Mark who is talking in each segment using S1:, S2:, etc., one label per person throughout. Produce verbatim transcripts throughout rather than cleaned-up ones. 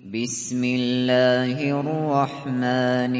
S1: بسم الله الرحمن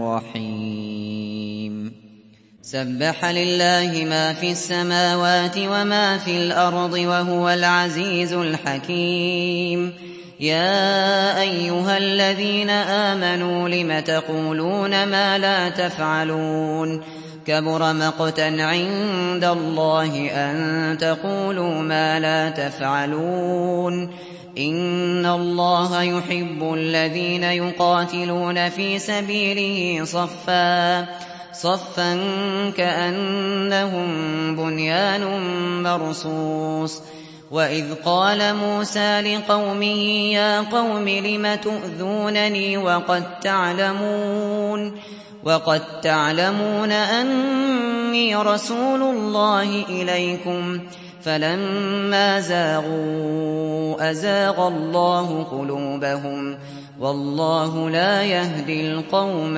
S1: الرحيم سبح لله ما في السماوات وما في الأرض وهو العزيز الحكيم يا أيها الذين آمنوا لم تقولون ما لا تفعلون كبر مقتا عند الله أن تقولوا ما لا تفعلون إن الله يحب الذين يقاتلون في سبيله صفا صفا كأنهم بنيان مرصوص وإذ قال موسى لقومه يا قوم لم تؤذونني وقد تعلمون وقد تعلمون أني رسول الله إليكم فلما زاغوا أزاغ الله قلوبهم والله لا يهدي القوم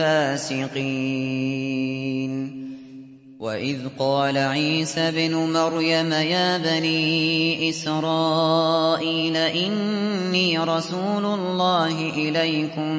S1: الفاسقين وإذ قال عيسى ابن مريم يا بني إسرائيل إني رسول الله إليكم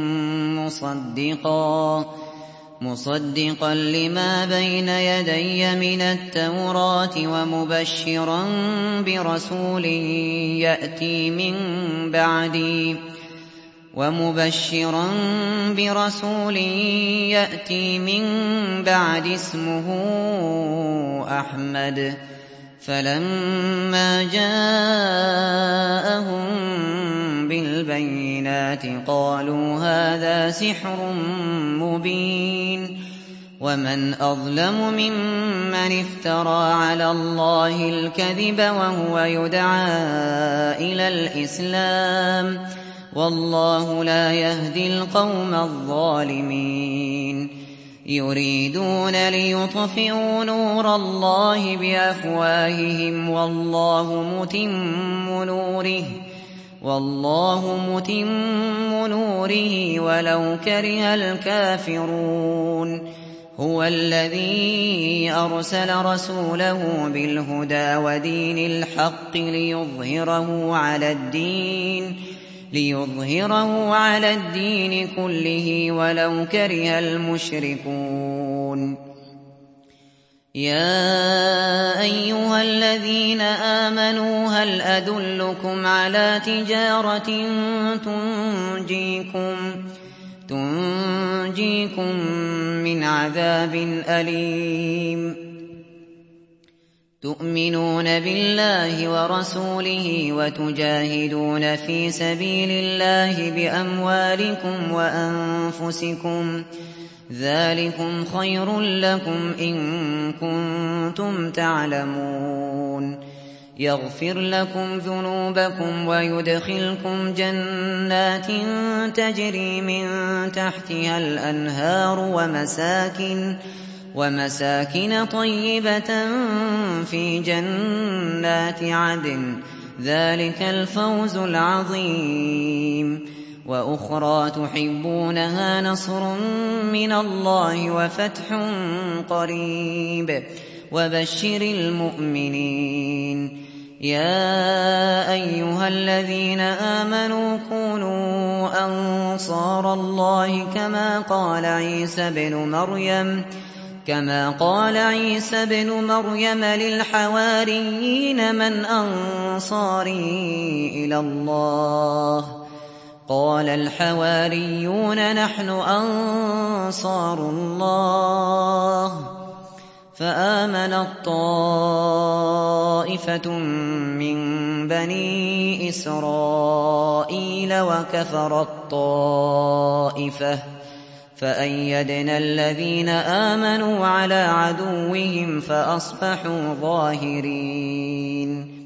S1: مصدقا مصدقا لما بين يدي من التوراة ومبشرا برسول يأتي من بعدي ومبشرا برسول يأتي من بعد اسمه أحمد فلما جاءهم بالبينات قالوا هذا سحر مبين ومن أظلم ممن افترى على الله الكذب وهو يدعى إلى الإسلام والله لا يهدي القوم الظالمين يريدون ليطفئوا نور الله بأفواههم والله متم نوره والله متم نوره ولو كره الكافرون هو الذي أرسل رسوله بالهدى ودين الحق ليظهره على الدين ليظهره على الدين كله ولو كره المشركون يا أيها الذين آمنوا هل أدلكم على تجارة تنجيكم تنجيكم من عذاب أليم تؤمنون بالله ورسوله وتجاهدون في سبيل الله بأموالكم وأنفسكم ذلكم خير لكم إن كنتم تعلمون يغفر لكم ذنوبكم ويدخلكم جنات تجري من تحتها الأنهار ومساكن ومساكن طيبة في جنات عدن ذلك الفوز العظيم وأخرى تحبونها نصر من الله وفتح قريب وبشر المؤمنين يا أيها الذين آمنوا كونوا أنصار الله كما قال عيسى بن مريم كما قال عيسى بن مريم للحواريين من أنصاري إلى الله قال الحواريون نحن أنصار الله فآمنت طائفة من بني إسرائيل وكفرت طائفة فأيدنا الذين آمنوا على عدوهم فأصبحوا ظاهرين